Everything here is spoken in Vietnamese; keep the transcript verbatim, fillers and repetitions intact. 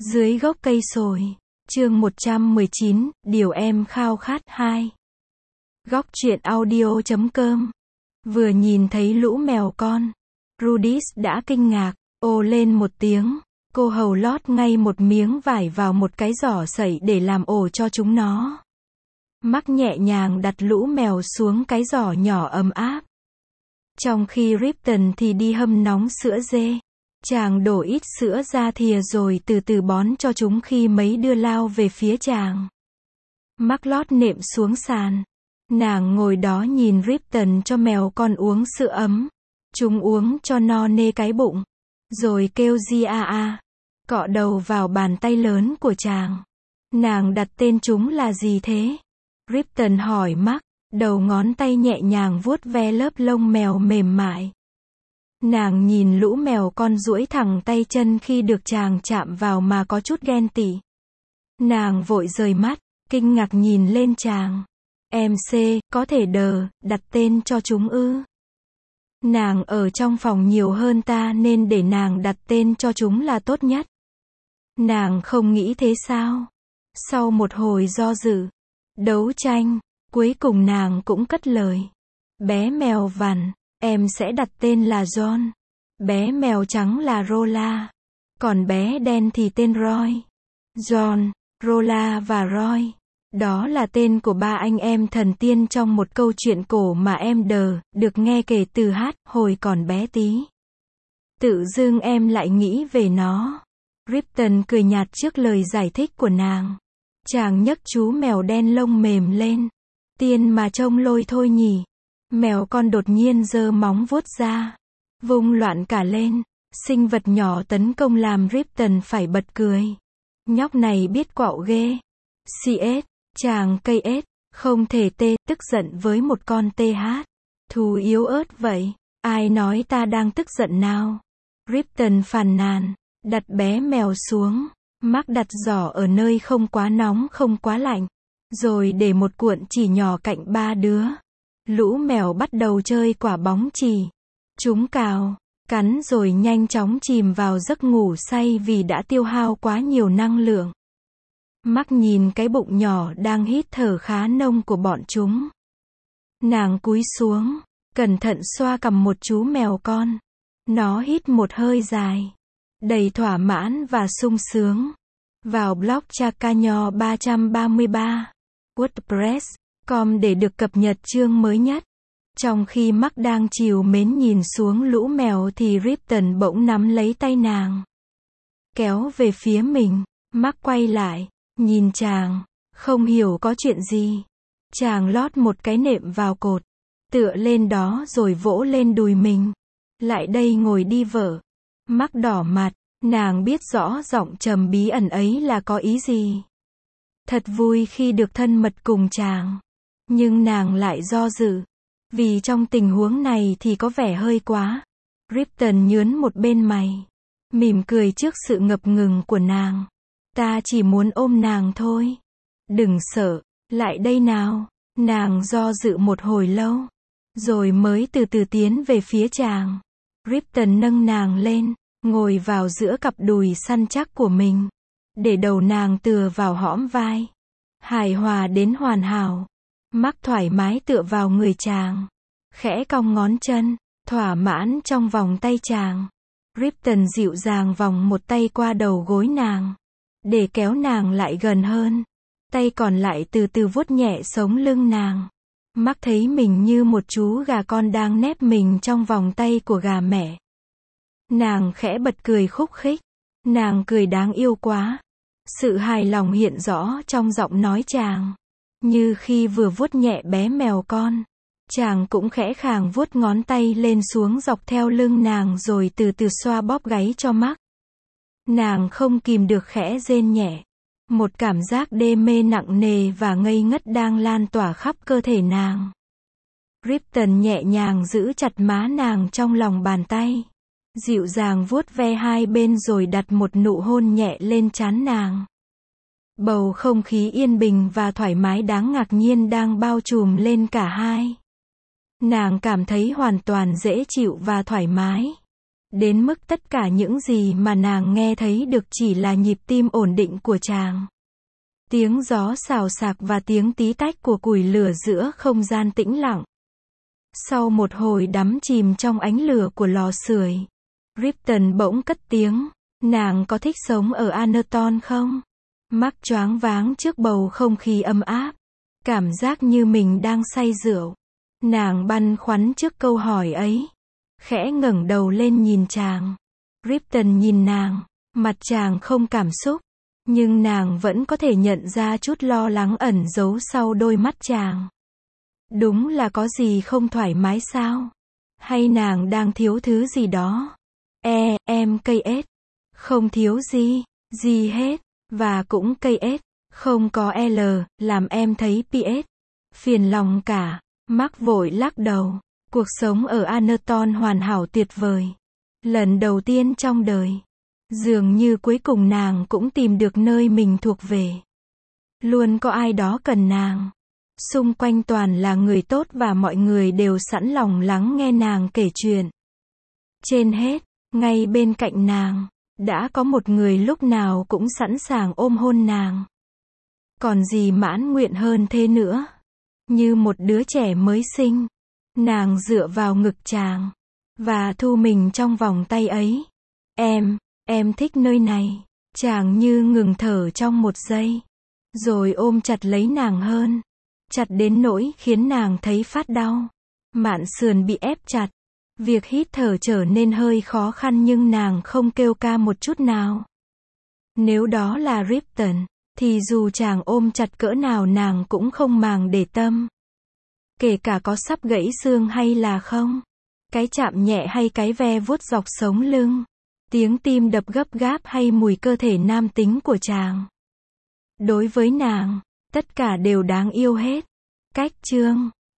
Dưới gốc cây sồi. Chương một trăm mười chín, điều em khao khát hai. Góc truyện audio chấm com. Vừa nhìn thấy lũ mèo con, Rudis đã kinh ngạc, ồ lên một tiếng. Cô hầu lót ngay một miếng vải vào một cái giỏ sẩy để làm ổ cho chúng nó. Mắc nhẹ nhàng đặt lũ mèo xuống cái giỏ nhỏ ấm áp. Trong khi Ripton thì đi hâm nóng sữa dê. Chàng đổ ít sữa ra thìa rồi từ từ bón cho chúng khi mấy đưa lao về phía chàng. Mắc lót nệm xuống sàn. Nàng ngồi đó nhìn Ripton cho mèo con uống sữa ấm. Chúng uống cho no nê cái bụng. Rồi kêu di a a. Cọ đầu vào bàn tay lớn của chàng. Nàng đặt tên chúng là gì thế? Ripton hỏi Mắc. Đầu ngón tay nhẹ nhàng vuốt ve lớp lông mèo mềm mại. Nàng nhìn lũ mèo con duỗi thẳng tay chân khi được chàng chạm vào mà có chút ghen tị. Nàng vội rời mắt, kinh ngạc nhìn lên chàng. Em C, có thể đờ, đặt tên cho chúng ư? Nàng ở trong phòng nhiều hơn ta nên để nàng đặt tên cho chúng là tốt nhất. Nàng không nghĩ thế sao? Sau một hồi do dự, đấu tranh, cuối cùng nàng cũng cất lời. Bé mèo vằn, em sẽ đặt tên là John. Bé mèo trắng là Rolla. Còn bé đen thì tên Roy. John, Rolla và Roy. Đó là tên của ba anh em thần tiên trong một câu chuyện cổ mà em đờ, được nghe kể từ hát, hồi còn bé tí. Tự dưng em lại nghĩ về nó. Ripton cười nhạt trước lời giải thích của nàng. Chàng nhấc chú mèo đen lông mềm lên. Tiên mà trông lôi thôi nhỉ. Mèo con đột nhiên giơ móng vuốt ra. Vung loạn cả lên. Sinh vật nhỏ tấn công làm Ripton phải bật cười. Nhóc này biết quạo ghê. xê ét, chàng cây ếch, không thể tê, tức giận với một con tê hát. Thú yếu ớt vậy. Ai nói ta đang tức giận nào? Ripton phàn nàn. Đặt bé mèo xuống. Mắc đặt giỏ ở nơi không quá nóng không quá lạnh. Rồi để một cuộn chỉ nhỏ cạnh ba đứa. Lũ mèo bắt đầu chơi quả bóng chì. Chúng cào, cắn rồi nhanh chóng chìm vào giấc ngủ say vì đã tiêu hao quá nhiều năng lượng. Mắc nhìn cái bụng nhỏ đang hít thở khá nông của bọn chúng. Nàng cúi xuống, cẩn thận xoa cằm một chú mèo con. Nó hít một hơi dài, đầy thỏa mãn và sung sướng. Vào blog Chakanyo ba trăm ba mươi ba, WordPress chấm com để được cập nhật chương mới nhất. Trong khi Mắc đang trìu mến nhìn xuống lũ mèo thì Ripton bỗng nắm lấy tay nàng. Kéo về phía mình. Mắc quay lại, nhìn chàng, không hiểu có chuyện gì. Chàng lót một cái nệm vào cột, tựa lên đó rồi vỗ lên đùi mình. Lại đây ngồi đi vợ. Mắc đỏ mặt, nàng biết rõ giọng trầm bí ẩn ấy là có ý gì. Thật vui khi được thân mật cùng chàng. Nhưng nàng lại do dự. Vì trong tình huống này thì có vẻ hơi quá. Ripton nhướn một bên mày. Mỉm cười trước sự ngập ngừng của nàng. Ta chỉ muốn ôm nàng thôi. Đừng sợ, lại đây nào. Nàng do dự một hồi lâu. Rồi mới từ từ tiến về phía chàng. Ripton nâng nàng lên, ngồi vào giữa cặp đùi săn chắc của mình. Để đầu nàng tựa vào hõm vai. Hài hòa đến hoàn hảo. Mắc thoải mái tựa vào người chàng. Khẽ cong ngón chân, thỏa mãn trong vòng tay chàng. Ripton dịu dàng vòng một tay qua đầu gối nàng. Để kéo nàng lại gần hơn. Tay còn lại từ từ vuốt nhẹ sống lưng nàng. Mắc thấy mình như một chú gà con đang nép mình trong vòng tay của gà mẹ. Nàng khẽ bật cười khúc khích. Nàng cười đáng yêu quá. Sự hài lòng hiện rõ trong giọng nói chàng. Như khi vừa vuốt nhẹ bé mèo con. Chàng cũng khẽ khàng vuốt ngón tay lên xuống dọc theo lưng nàng rồi từ từ xoa bóp gáy cho Mắc. Nàng không kìm được khẽ rên nhẹ. Một cảm giác đê mê nặng nề và ngây ngất đang lan tỏa khắp cơ thể nàng. Ripton nhẹ nhàng giữ chặt má nàng trong lòng bàn tay. Dịu dàng vuốt ve hai bên rồi đặt một nụ hôn nhẹ lên trán nàng. Bầu không khí yên bình và thoải mái đáng ngạc nhiên đang bao trùm lên cả hai. Nàng cảm thấy hoàn toàn dễ chịu và thoải mái. Đến mức tất cả những gì mà nàng nghe thấy được chỉ là nhịp tim ổn định của chàng. Tiếng gió xào xạc và tiếng tí tách của củi lửa giữa không gian tĩnh lặng. Sau một hồi đắm chìm trong ánh lửa của lò sưởi, Ripton bỗng cất tiếng, nàng có thích sống ở Anerton không? Mark choáng váng trước bầu không khí ấm áp, cảm giác như mình đang say rượu. Nàng băn khoăn trước câu hỏi ấy, khẽ ngẩng đầu lên nhìn chàng. Ripton nhìn nàng, mặt chàng không cảm xúc, nhưng nàng vẫn có thể nhận ra chút lo lắng ẩn giấu sau đôi mắt chàng. Đúng là có gì không thoải mái sao? Hay nàng đang thiếu thứ gì đó? E, em cây ết. Không thiếu gì, gì hết. Và cũng cây ết. Không có L, làm em thấy pê ét. Phiền lòng cả. Mark vội lắc đầu. Cuộc sống ở Anerton hoàn hảo tuyệt vời. Lần đầu tiên trong đời. Dường như cuối cùng nàng cũng tìm được nơi mình thuộc về. Luôn có ai đó cần nàng. Xung quanh toàn là người tốt và mọi người đều sẵn lòng lắng nghe nàng kể chuyện. Trên hết, ngay bên cạnh nàng, đã có một người lúc nào cũng sẵn sàng ôm hôn nàng. Còn gì mãn nguyện hơn thế nữa? Như một đứa trẻ mới sinh, nàng dựa vào ngực chàng, và thu mình trong vòng tay ấy. Em, em thích nơi này. Chàng như ngừng thở trong một giây, rồi ôm chặt lấy nàng hơn. Chặt đến nỗi khiến nàng thấy phát đau. Mạn sườn bị ép chặt. Việc hít thở trở nên hơi khó khăn nhưng nàng không kêu ca một chút nào. Nếu đó là Ripton, thì dù chàng ôm chặt cỡ nào nàng cũng không màng để tâm. Kể cả có sắp gãy xương hay là không. Cái chạm nhẹ hay cái ve vuốt dọc sống lưng. Tiếng tim đập gấp gáp hay mùi cơ thể nam tính của chàng. Đối với nàng, tất cả đều đáng yêu hết. Cách chương